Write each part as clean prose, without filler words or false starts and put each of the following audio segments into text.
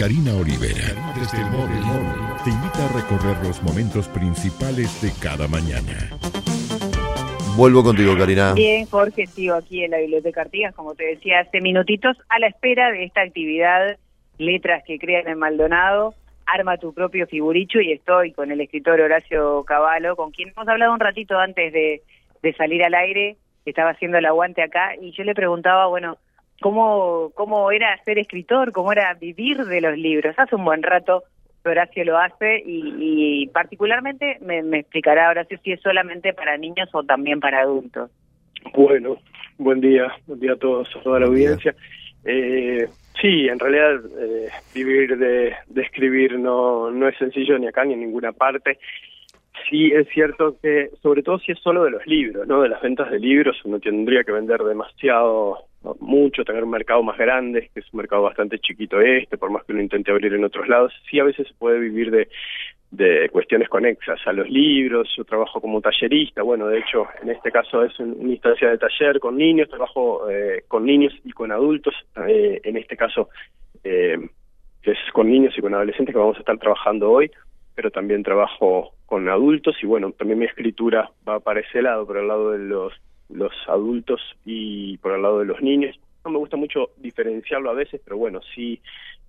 Karina Olivera, desde el móvil, te invita a recorrer los momentos principales de cada mañana. Vuelvo contigo, Karina. Bien, Jorge, sigo aquí en la Biblioteca Artigas, como te decía hace minutitos, a la espera de esta actividad Letras que Crean en Maldonado. Arma tu propio figuricho, y estoy con el escritor Horacio Cavallo, con quien hemos hablado un ratito antes de salir al aire, que estaba haciendo el aguante acá, y yo le preguntaba, bueno, ¿cómo era ser escritor? ¿Cómo era vivir de los libros? Hace un buen rato Horacio lo hace, y particularmente me explicará Horacio si es solamente para niños o también para adultos. Bueno, buen día a todos, a toda la audiencia. Sí, en realidad vivir de escribir no es sencillo ni acá ni en ninguna parte. Sí es cierto que, sobre todo si es solo de los libros, ¿no? De las ventas de libros, uno tendría que vender demasiado, mucho, tener un mercado más grande, que es un mercado bastante chiquito por más que uno intente abrir en otros lados. Sí, a veces se puede vivir de cuestiones conexas a los libros. Yo trabajo como tallerista, bueno, de hecho, en este caso es una instancia de taller con niños, trabajo con niños y con adultos, en este caso es con niños y con adolescentes que vamos a estar trabajando hoy, pero también trabajo con adultos, y bueno, también mi escritura va para ese lado, por el lado de los adultos y por el lado de los niños. No me gusta mucho diferenciarlo a veces, pero bueno, sí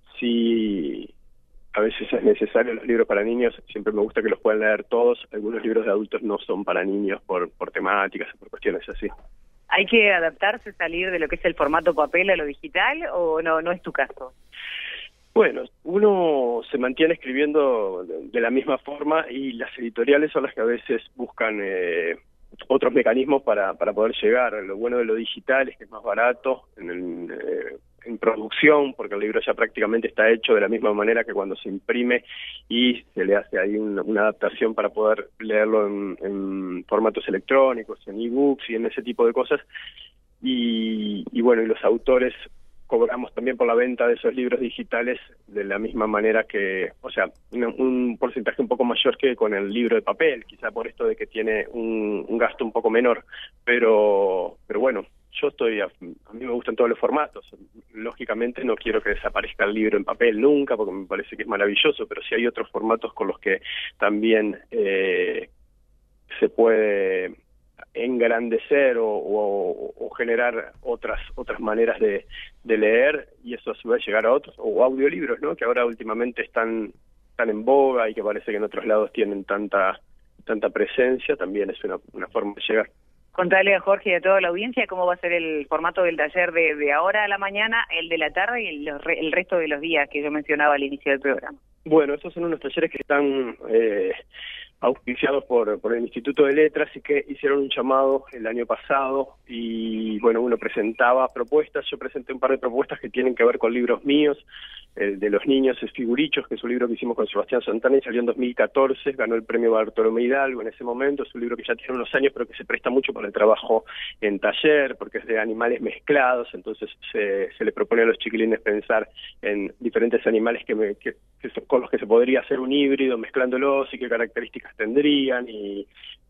a veces es necesario los libros para niños. Siempre me gusta que los puedan leer todos. Algunos libros de adultos no son para niños por temáticas, por cuestiones así. ¿Hay que adaptarse, salir de lo que es el formato papel a lo digital, o no es tu caso? Bueno, uno se mantiene escribiendo de la misma forma, y las editoriales son las que a veces buscan otros mecanismos para poder llegar. Lo bueno de lo digital es que es más barato en producción, porque el libro ya prácticamente está hecho de la misma manera que cuando se imprime, y se le hace ahí una adaptación para poder leerlo en formatos electrónicos, en ebooks y en ese tipo de cosas. Y bueno, y los autores cobramos también por la venta de esos libros digitales de la misma manera que, o sea, un porcentaje un poco mayor que con el libro de papel, quizá por esto de que tiene un gasto un poco menor, pero bueno, yo a mí me gustan todos los formatos. Lógicamente no quiero que desaparezca el libro en papel nunca, porque me parece que es maravilloso, pero si hay otros formatos con los que también se puede engrandecer o generar otras maneras de leer, y eso a su vez llegar a otros, o audiolibros, ¿no? Que ahora últimamente están en boga y que parece que en otros lados tienen tanta presencia, también es una forma de llegar. Contale a Jorge y a toda la audiencia cómo va a ser el formato del taller de ahora a la mañana, el de la tarde y el resto de los días que yo mencionaba al inicio del programa. Bueno, esos son unos talleres que están auspiciados por el Instituto de Letras, y que hicieron un llamado el año pasado, y bueno, uno presentaba propuestas. Yo presenté un par de propuestas que tienen que ver con libros míos. El de los niños es Figurichos, que es un libro que hicimos con Sebastián Santana y salió en 2014, ganó el premio Bartolomé Hidalgo en ese momento. Es un libro que ya tiene unos años, pero que se presta mucho para el trabajo en taller, porque es de animales mezclados, entonces se le propone a los chiquilines pensar en diferentes animales con los que se podría hacer un híbrido mezclándolos, y qué características tendrían, y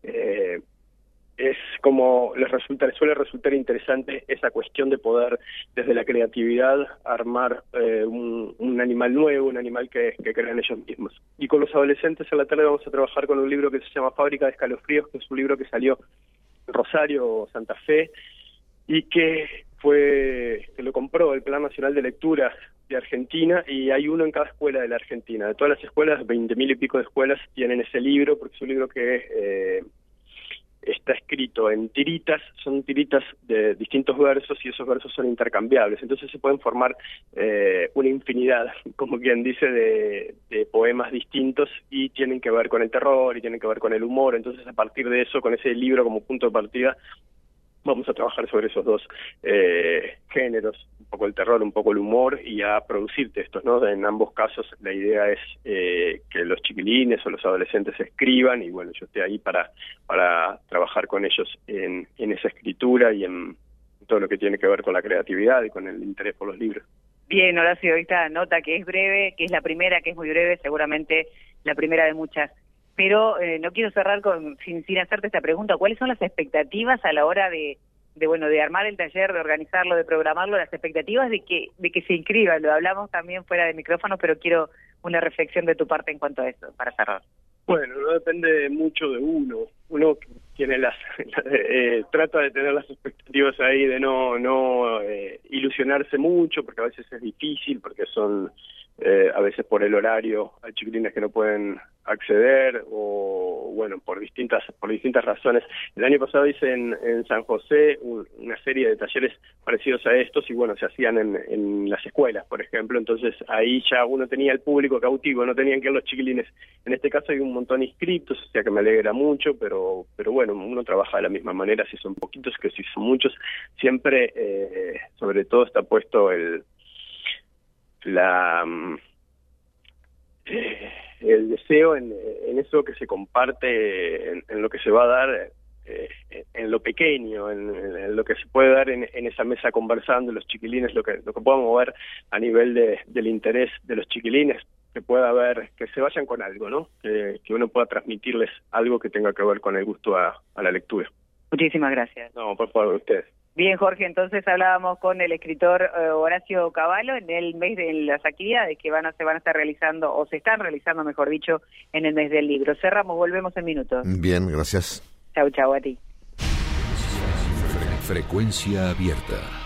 es como les suele resultar interesante esa cuestión de poder desde la creatividad armar un animal nuevo, un animal que crean ellos mismos. Y con los adolescentes a la tarde vamos a trabajar con un libro que se llama Fábrica de Escalofríos, que es un libro que salió en Rosario, Santa Fe, y que lo compró el Plan Nacional de Lectura de Argentina, y hay uno en cada escuela de la Argentina. De todas las escuelas, 20.000 y pico de escuelas tienen ese libro, porque es un libro que está escrito en tiritas, son tiritas de distintos versos, y esos versos son intercambiables, entonces se pueden formar una infinidad, como quien dice, de poemas distintos, y tienen que ver con el terror y tienen que ver con el humor. Entonces, a partir de eso, con ese libro como punto de partida, vamos a trabajar sobre esos dos géneros, un poco el terror, un poco el humor, y a producir textos, ¿no? En ambos casos la idea es que los chiquilines o los adolescentes escriban, y bueno, yo estoy ahí para trabajar con ellos en esa escritura y en todo lo que tiene que ver con la creatividad y con el interés por los libros. Bien, Horacio, esta nota que es breve, que es la primera, que es muy breve, seguramente la primera de muchas. Pero no quiero cerrar sin hacerte esta pregunta. ¿Cuáles son las expectativas a la hora de de armar el taller, de organizarlo, de programarlo, las expectativas de que se inscriban. Lo hablamos también fuera de micrófono, pero quiero una reflexión de tu parte en cuanto a eso, para cerrar. Bueno, no depende mucho de uno. Uno tiene trata de tener las expectativas ahí, de no ilusionarse mucho, porque a veces es difícil, porque son a veces por el horario hay chiquilines que no pueden acceder, o bueno, por distintas razones. El año pasado hice en San José una serie de talleres parecidos a estos, y bueno, se hacían en las escuelas, por ejemplo. Entonces ahí ya uno tenía el público cautivo, no tenían que ir los chiquilines. En este caso hay un montón inscritos, o sea que me alegra mucho, pero bueno, uno trabaja de la misma manera, si son poquitos que si son muchos. Siempre, sobre todo, está puesto el deseo en eso que se comparte, en lo que se va a dar, en lo pequeño, en lo que se puede dar en esa mesa conversando los chiquilines, lo que podamos ver a nivel del interés de los chiquilines, que pueda haber, que se vayan con algo, ¿no? Que uno pueda transmitirles algo que tenga que ver con el gusto a la lectura. Muchísimas gracias. No, por favor, ustedes. Bien, Jorge, entonces hablábamos con el escritor Horacio Cavallo en el mes de las actividades que se van a estar realizando, o se están realizando, mejor dicho, en el mes del libro. Cerramos, volvemos en minutos. Bien, gracias. Chau, a ti. Frecuencia abierta.